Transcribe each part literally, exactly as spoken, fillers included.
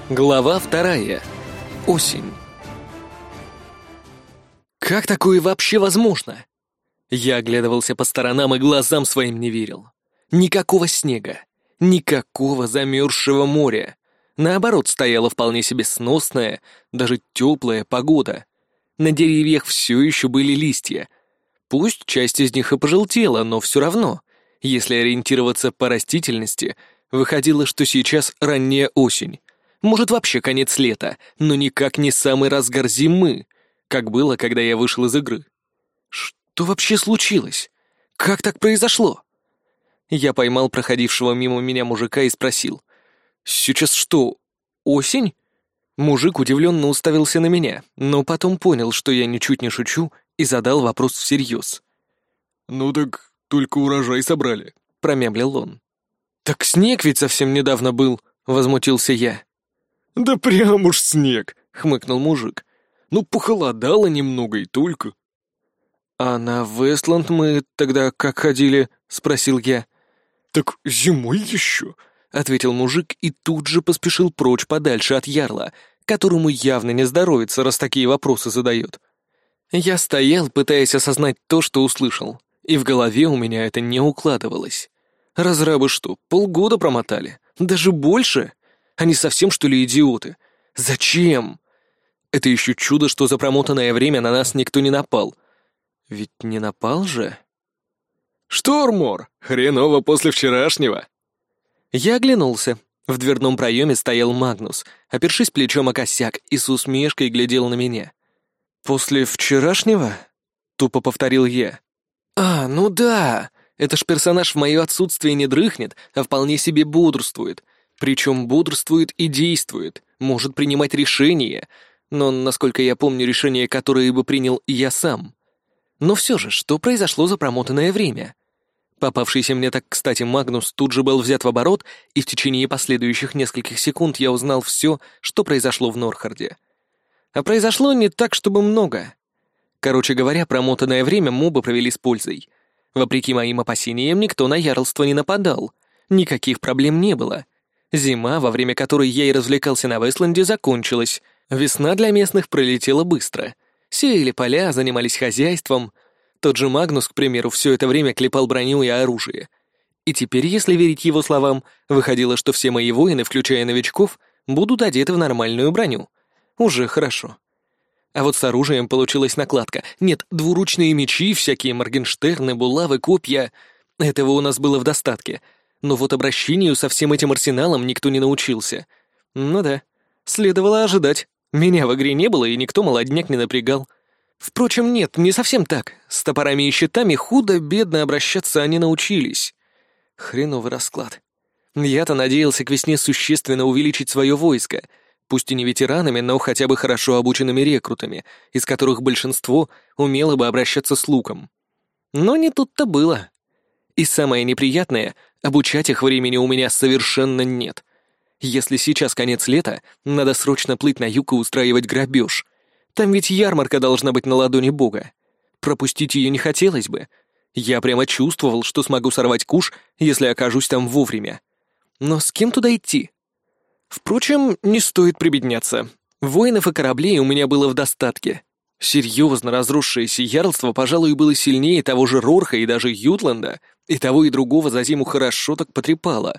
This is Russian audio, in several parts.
Глава вторая. Осень. Как такое вообще возможно? Я оглядывался по сторонам и глазам своим не верил. Никакого снега, никакого замерзшего моря. Наоборот, стояла вполне себе сносная, даже теплая погода. На деревьях все еще были листья. Пусть часть из них и пожелтела, но все равно, если ориентироваться по растительности, выходило, что сейчас ранняя осень. Может, вообще конец лета, но никак не самый разгар зимы, как было, когда я вышел из игры. Что вообще случилось? Как так произошло? Я поймал проходившего мимо меня мужика и спросил. «Сейчас что, осень?» Мужик удивленно уставился на меня, но потом понял, что я ничуть не шучу, и задал вопрос всерьез. «Ну так только урожай собрали», — промямлил он. «Так снег ведь совсем недавно был», — возмутился я. «Да прям уж снег», — хмыкнул мужик. «Ну, похолодало немного и только». «А на Вестланд мы тогда как ходили?» — спросил я. «Так зимой еще», — ответил мужик и тут же поспешил прочь подальше от ярла, которому явно не здоровится, раз такие вопросы задает. Я стоял, пытаясь осознать то, что услышал, и в голове у меня это не укладывалось. Разрабы что, полгода промотали? Даже больше? Они совсем, что ли, идиоты? Зачем? Это еще чудо, что за промотанное время на нас никто не напал. Ведь не напал же? «Штормор! Хреново после вчерашнего!» Я оглянулся. В дверном проеме стоял Магнус, опершись плечом о косяк, и с усмешкой глядел на меня. «После вчерашнего?» — тупо повторил я. «А, ну да! Это ж персонаж в мое отсутствие не дрыхнет, а вполне себе бодрствует. Причем бодрствует и действует, может принимать решения, но, насколько я помню, решения, которые бы принял я сам. Но все же, что произошло за промотанное время?» Попавшийся мне так кстати Магнус тут же был взят в оборот, и в течение последующих нескольких секунд я узнал все, что произошло в Норхарде. А произошло не так, чтобы много. Короче говоря, промотанное время мобы провели с пользой. Вопреки моим опасениям, никто на ярлство не нападал. Никаких проблем не было. Зима, во время которой я и развлекался на Вестленде, закончилась. Весна для местных пролетела быстро. Сеяли поля, занимались хозяйством. Тот же Магнус, к примеру, все это время клепал броню и оружие. И теперь, если верить его словам, выходило, что все мои воины, включая новичков, будут одеты в нормальную броню. Уже хорошо. А вот с оружием получилась накладка. Нет, двуручные мечи, всякие моргенштерны, булавы, копья. Этого у нас было в достатке. Но вот обращению со всем этим арсеналом никто не научился. Ну да, следовало ожидать. Меня в игре не было, и никто молодняк не напрягал. Впрочем, нет, не совсем так. С топорами и щитами худо-бедно обращаться они научились. Хреновый расклад. Я-то надеялся к весне существенно увеличить свое войско, пусть и не ветеранами, но хотя бы хорошо обученными рекрутами, из которых большинство умело бы обращаться с луком. Но не тут-то было. И самое неприятное — обучать их времени у меня совершенно нет. Если сейчас конец лета, надо срочно плыть на юг и устраивать грабеж. Там ведь ярмарка должна быть на ладони бога. Пропустить ее не хотелось бы. Я прямо чувствовал, что смогу сорвать куш, если окажусь там вовремя. Но с кем туда идти? Впрочем, не стоит прибедняться. Воинов и кораблей у меня было в достатке. Серьезно разросшееся ярлство, пожалуй, было сильнее того же Рорха и даже Ютланда, и того и другого за зиму хорошо так потрепало.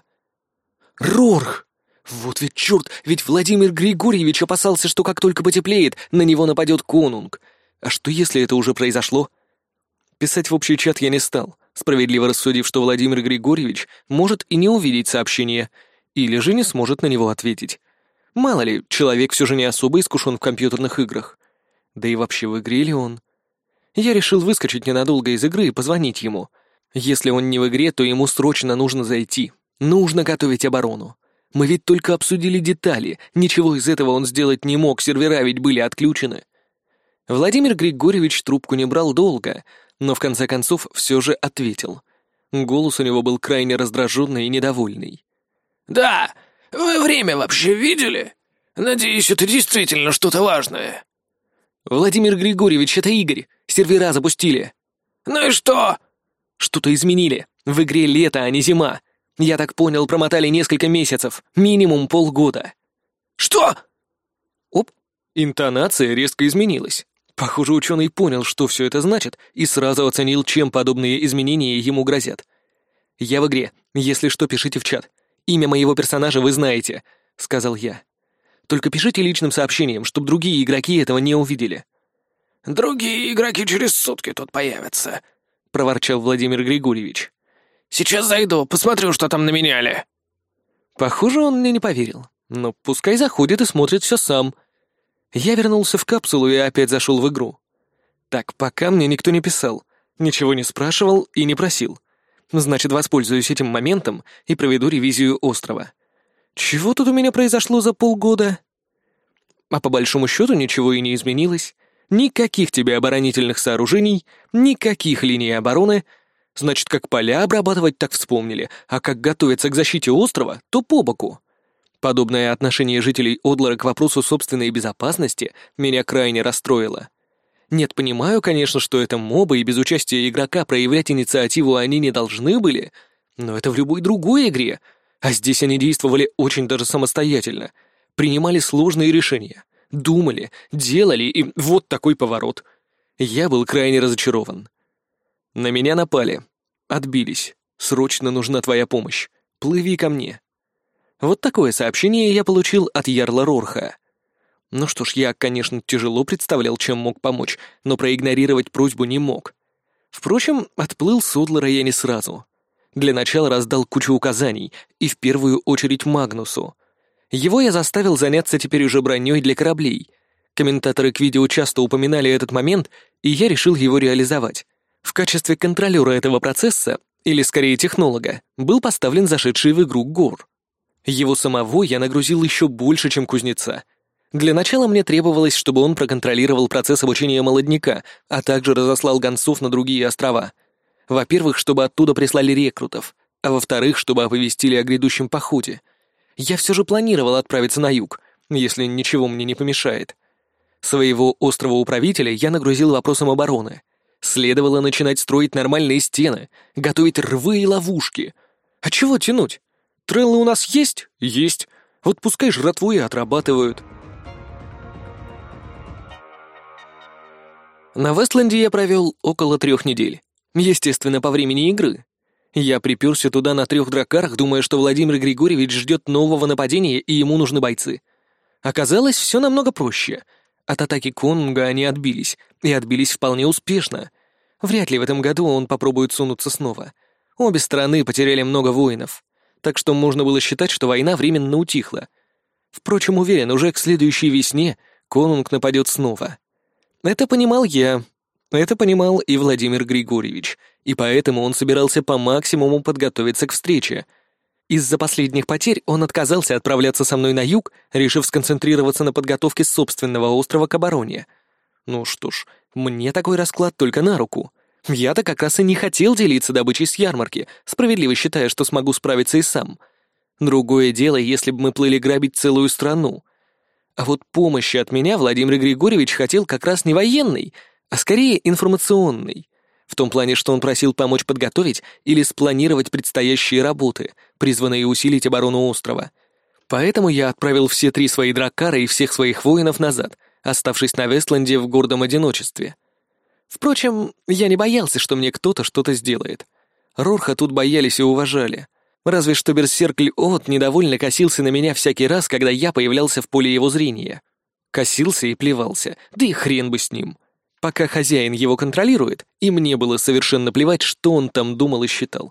Рорх! Вот ведь черт, ведь Владимир Григорьевич опасался, что как только потеплеет, на него нападет конунг. А что, если это уже произошло? Писать в общий чат я не стал, справедливо рассудив, что Владимир Григорьевич может и не увидеть сообщение, или же не сможет на него ответить. Мало ли, человек все же не особо искушен в компьютерных играх. Да и вообще, в игре ли он? Я решил выскочить ненадолго из игры и позвонить ему. Если он не в игре, то ему срочно нужно зайти. Нужно готовить оборону. Мы ведь только обсудили детали, ничего из этого он сделать не мог, сервера ведь были отключены. Владимир Григорьевич трубку не брал долго, но в конце концов все же ответил. Голос у него был крайне раздраженный и недовольный. «Да, вы время вообще видели? Надеюсь, это действительно что-то важное». «Владимир Григорьевич, это Игорь. Сервера запустили». «Ну и что?» «Что-то изменили. В игре лето, а не зима. Я так понял, промотали несколько месяцев, минимум полгода». Что?» Оп, интонация резко изменилась. Похоже, ученый понял, что все это значит, и сразу оценил, чем подобные изменения ему грозят. «Я в игре. Если что, пишите в чат. Имя моего персонажа вы знаете», — сказал я. «Только пишите личным сообщением, чтобы другие игроки этого не увидели». «Другие игроки через сутки тут появятся», — проворчал Владимир Григорьевич. «Сейчас зайду, посмотрю, что там наменяли». Похоже, он мне не поверил. Но пускай заходит и смотрит все сам. Я вернулся в капсулу и опять зашел в игру. Так, пока мне никто не писал, ничего не спрашивал и не просил. Значит, воспользуюсь этим моментом и проведу ревизию острова. Чего тут у меня произошло за полгода? А по большому счету ничего и не изменилось. Никаких тебе оборонительных сооружений, никаких линий обороны. Значит, как поля обрабатывать, так вспомнили, а как готовиться к защите острова, то по боку. Подобное отношение жителей Одлара к вопросу собственной безопасности меня крайне расстроило. Нет, понимаю, конечно, что это мобы, и без участия игрока проявлять инициативу они не должны были, но это в любой другой игре, а здесь они действовали очень даже самостоятельно, принимали сложные решения, думали, делали, и вот такой поворот. Я был крайне разочарован. На меня напали, отбились, срочно нужна твоя помощь, плыви ко мне. Вот такое сообщение я получил от Ярла Рорха. Ну что ж, я, конечно, тяжело представлял, чем мог помочь, но проигнорировать просьбу не мог. Впрочем, отплыл с Одлара я не сразу. Для начала раздал кучу указаний, и в первую очередь Магнусу. Его я заставил заняться теперь уже броней для кораблей. Комментаторы к видео часто упоминали этот момент, и я решил его реализовать. В качестве контролера этого процесса, или скорее технолога, был поставлен зашедший в игру Гор. Его самого я нагрузил еще больше, чем кузнеца. Для начала мне требовалось, чтобы он проконтролировал процесс обучения молодняка, а также разослал гонцов на другие острова. Во-первых, чтобы оттуда прислали рекрутов, а во-вторых, чтобы оповестили о грядущем походе. Я все же планировал отправиться на юг, если ничего мне не помешает. Своего острова-управителя я нагрузил вопросом обороны. Следовало начинать строить нормальные стены, готовить рвы и ловушки. А чего тянуть? Треллы у нас есть? Есть. Вот пускай жратву и отрабатывают. На Вестленде я провел около трех недель. Естественно, по времени игры. Я приперся туда на трех дракарах, думая, что Владимир Григорьевич ждет нового нападения и ему нужны бойцы. Оказалось, все намного проще. От атаки конунга они отбились, и отбились вполне успешно. Вряд ли в этом году он попробует сунуться снова. Обе стороны потеряли много воинов, так что можно было считать, что война временно утихла. Впрочем, уверен, уже к следующей весне конунг нападет снова. Это понимал я, это понимал и Владимир Григорьевич, и поэтому он собирался по максимуму подготовиться к встрече. Из-за последних потерь он отказался отправляться со мной на юг, решив сконцентрироваться на подготовке собственного острова к обороне. Ну что ж, мне такой расклад только на руку. Я-то как раз и не хотел делиться добычей с ярмарки, справедливо считая, что смогу справиться и сам. Другое дело, если бы мы плыли грабить целую страну. А вот помощи от меня Владимир Григорьевич хотел как раз не военной, а скорее информационной. В том плане, что он просил помочь подготовить или спланировать предстоящие работы, призванные усилить оборону острова. Поэтому я отправил все три свои драккара и всех своих воинов назад, оставшись на Вестленде в гордом одиночестве. Впрочем, я не боялся, что мне кто-то что-то сделает. Рорха тут боялись и уважали. Разве что берсеркль От недовольно косился на меня всякий раз, когда я появлялся в поле его зрения. Косился и плевался, да и хрен бы с ним. Пока хозяин его контролирует, и мне было совершенно плевать, что он там думал и считал.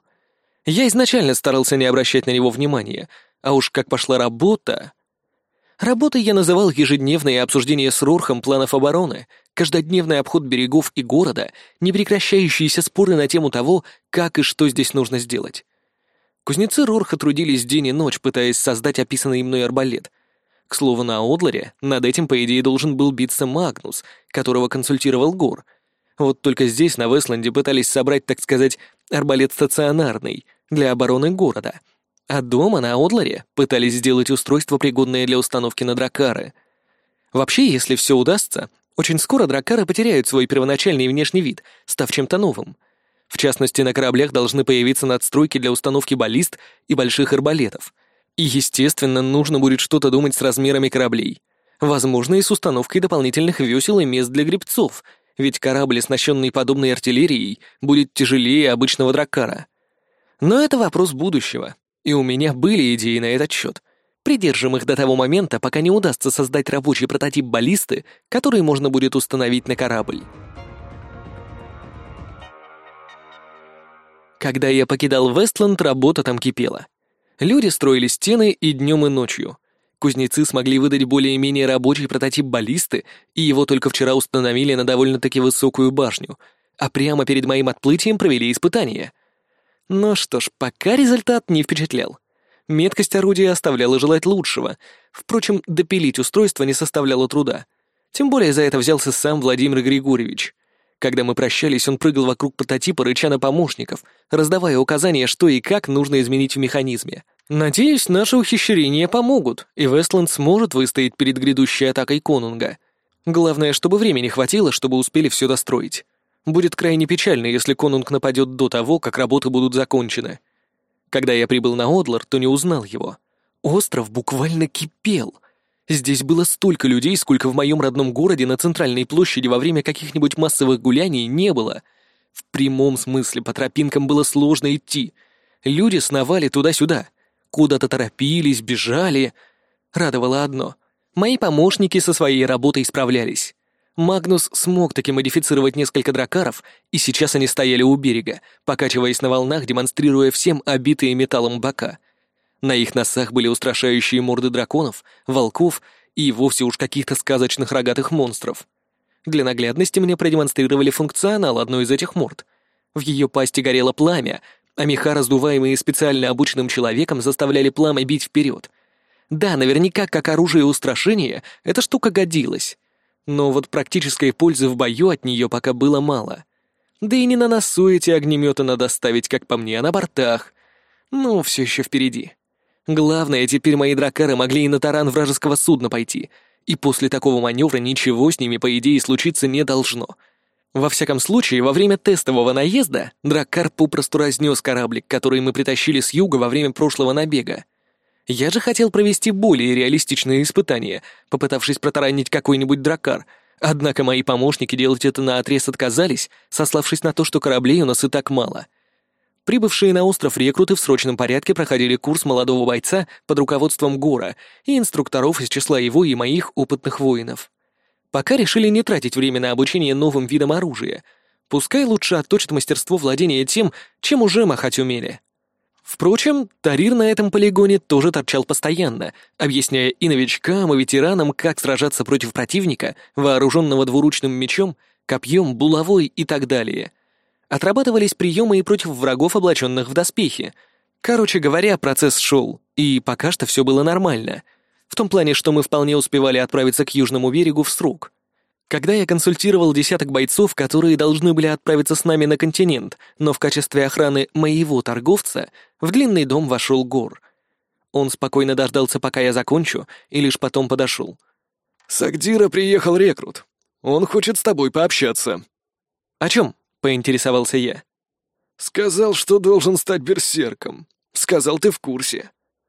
Я изначально старался не обращать на него внимания, а уж как пошла работа... Работой я называл ежедневное обсуждение с Рорхом планов обороны, каждодневный обход берегов и города, непрекращающиеся споры на тему того, как и что здесь нужно сделать. Кузнецы Рорха трудились день и ночь, пытаясь создать описанный мной арбалет. К слову, на Одларе над этим, по идее, должен был биться Магнус, которого консультировал Гор. Вот только здесь, на Вестленде, пытались собрать, так сказать, арбалет стационарный, для обороны города. А дома, на Одларе, пытались сделать устройство, пригодное для установки на драккары. Вообще, если все удастся, очень скоро драккары потеряют свой первоначальный внешний вид, став чем-то новым. В частности, на кораблях должны появиться надстройки для установки баллист и больших арбалетов. И, естественно, нужно будет что-то думать с размерами кораблей. Возможно, и с установкой дополнительных весел и мест для гребцов, ведь корабль, оснащенный подобной артиллерией, будет тяжелее обычного драккара. Но это вопрос будущего, и у меня были идеи на этот счет. Придержим их до того момента, пока не удастся создать рабочий прототип баллисты, который можно будет установить на корабль. Когда я покидал Вестланд, работа там кипела. Люди строили стены и днем, и ночью. Кузнецы смогли выдать более-менее рабочий прототип баллисты, и его только вчера установили на довольно-таки высокую башню, а прямо перед моим отплытием провели испытания. Ну что ж, пока результат не впечатлял. Меткость орудия оставляла желать лучшего. Впрочем, допилить устройство не составляло труда. Тем более за это взялся сам Владимир Григорьевич. Когда мы прощались, он прыгал вокруг прототипа, рыча на помощников, раздавая указания, что и как нужно изменить в механизме. Надеюсь, наши ухищрения помогут, и Вестланд сможет выстоять перед грядущей атакой Конунга. Главное, чтобы времени хватило, чтобы успели все достроить. Будет крайне печально, если Конунг нападет до того, как работы будут закончены. Когда я прибыл на Одлар, то не узнал его. Остров буквально кипел. Здесь было столько людей, сколько в моем родном городе на центральной площади во время каких-нибудь массовых гуляний не было. В прямом смысле по тропинкам было сложно идти. Люди сновали туда-сюда. Куда-то торопились, бежали. Радовало одно. Мои помощники со своей работой справлялись. Магнус смог таки модифицировать несколько дракаров, и сейчас они стояли у берега, покачиваясь на волнах, демонстрируя всем обитые металлом бока. На их носах были устрашающие морды драконов, волков и вовсе уж каких-то сказочных рогатых монстров. Для наглядности мне продемонстрировали функционал одной из этих морд. В ее пасти горело пламя, а меха, раздуваемые специально обученным человеком, заставляли пламя бить вперед. Да, наверняка как оружие устрашения эта штука годилась. Но вот практической пользы в бою от нее пока было мало. Да и не на носу эти огнеметы надо ставить, как по мне, а на бортах. Ну, все еще впереди. Главное, теперь мои дракары могли и на таран вражеского судна пойти, и после такого маневра ничего с ними, по идее, случиться не должно. Во всяком случае, во время тестового наезда драккар попросту разнес кораблик, который мы притащили с юга во время прошлого набега. Я же хотел провести более реалистичные испытания, попытавшись протаранить какой-нибудь драккар, однако мои помощники делать это наотрез отказались, сославшись на то, что кораблей у нас и так мало. Прибывшие на остров рекруты в срочном порядке проходили курс молодого бойца под руководством Гора и инструкторов из числа его и моих опытных воинов. Пока решили не тратить время на обучение новым видам оружия. Пускай лучше отточат мастерство владения тем, чем уже махать умели. Впрочем, Тарир на этом полигоне тоже торчал постоянно, объясняя и новичкам, и ветеранам, как сражаться против противника, вооруженного двуручным мечом, копьем, булавой и так далее. Отрабатывались приемы и против врагов, облаченных в доспехи. Короче говоря, процесс шел, и пока что все было нормально. В том плане, что мы вполне успевали отправиться к южному берегу в срок. Когда я консультировал десяток бойцов, которые должны были отправиться с нами на континент, но в качестве охраны моего торговца, в длинный дом вошел Гор. Он спокойно дождался, пока я закончу, и лишь потом подошел. «С Агдира приехал рекрут. Он хочет с тобой пообщаться». «О чем?» — поинтересовался я. «Сказал, что должен стать берсерком. Сказал, ты в курсе».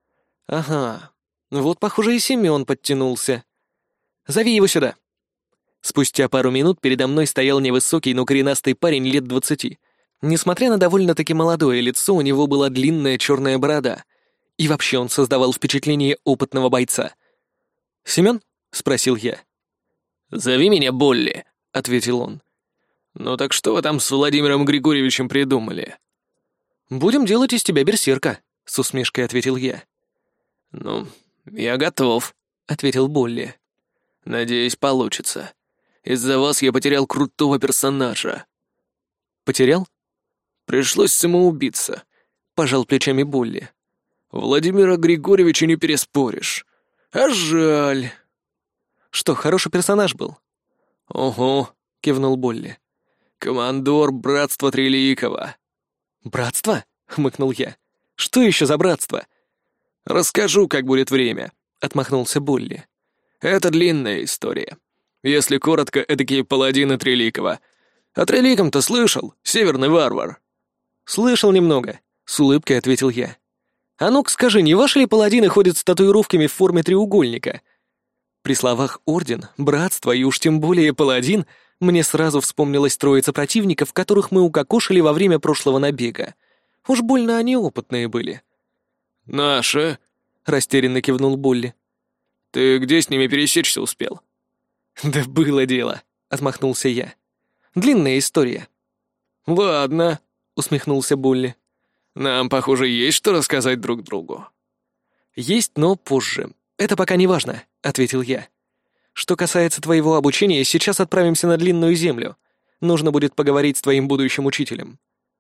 «Ага. Вот, похоже, и Семен подтянулся. Зови его сюда». Спустя пару минут передо мной стоял невысокий, но коренастый парень лет двадцати. Несмотря на довольно-таки молодое лицо, у него была длинная черная борода. И вообще он создавал впечатление опытного бойца. «Семен?» — спросил я. «Зови меня Болли», — ответил он. «Ну так что вы там с Владимиром Григорьевичем придумали?» «Будем делать из тебя берсерка», — с усмешкой ответил я. «Ну, я готов», — ответил Болли. «Надеюсь, получится. Из-за вас я потерял крутого персонажа». «Потерял?» «Пришлось самоубиться», — пожал плечами Болли. «Владимира Григорьевича не переспоришь. А жаль». «Что, хороший персонаж был?» «Ого», — кивнул Болли. «Командор Братства Триликова». «Братство?» — хмыкнул я. «Что еще за братство?» «Расскажу, как будет время», — отмахнулся Болли. «Это длинная история. Если коротко, эдакие паладины Триликова. О Триликом-то слышал? Северный варвар». «Слышал немного», — с улыбкой ответил я. А ну-ка скажи, не ваши ли паладины ходят с татуировками в форме треугольника? При словах «орден», «братство» и уж тем более «паладин» мне сразу вспомнилась троица противников, которых мы укокошили во время прошлого набега. Уж больно они опытные были. «Наши?» — растерянно кивнул Болли. «Ты где с ними пересечься успел?» «Да было дело», — отмахнулся я. «Длинная история». «Ладно», — усмехнулся Болли. «Нам, похоже, есть что рассказать друг другу». «Есть, но позже. Это пока не важно», — ответил я. «Что касается твоего обучения, сейчас отправимся на длинную землю. Нужно будет поговорить с твоим будущим учителем».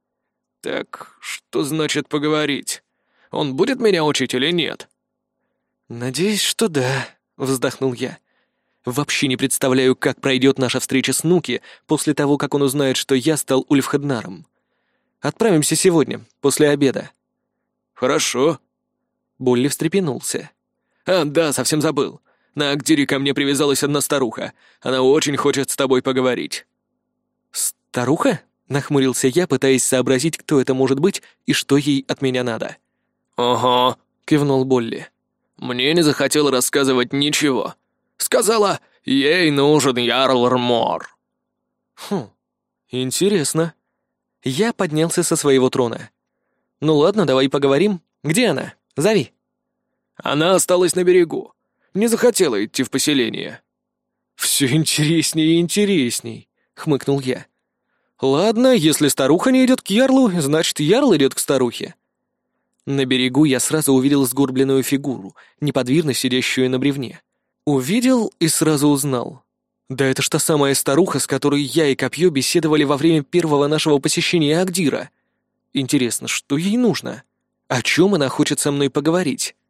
«Так что значит поговорить? Он будет меня учить или нет?» «Надеюсь, что да», — вздохнул я. «Вообще не представляю, как пройдет наша встреча с Нуки после того, как он узнает, что я стал Ульфхеднаром. Отправимся сегодня, после обеда». «Хорошо». Болли встрепенулся. «А, да, совсем забыл. На Агдире ко мне привязалась одна старуха. Она очень хочет с тобой поговорить». «Старуха?» — нахмурился я, пытаясь сообразить, кто это может быть и что ей от меня надо. «Ага», — кивнул Болли. «Мне не захотела рассказывать ничего. Сказала, ей нужен Ярл Рмор». «Хм, интересно». Я поднялся со своего трона. «Ну ладно, давай поговорим. Где она? Зови». «Она осталась на берегу. Не захотела идти в поселение». «Все интереснее и интересней», — хмыкнул я. «Ладно, если старуха не идет к ярлу, значит, ярл идет к старухе». На берегу я сразу увидел сгорбленную фигуру, неподвижно сидящую на бревне. Увидел и сразу узнал. Да это ж та самая старуха, с которой я и Копье беседовали во время первого нашего посещения Агдира. Интересно, что ей нужно? О чем она хочет со мной поговорить?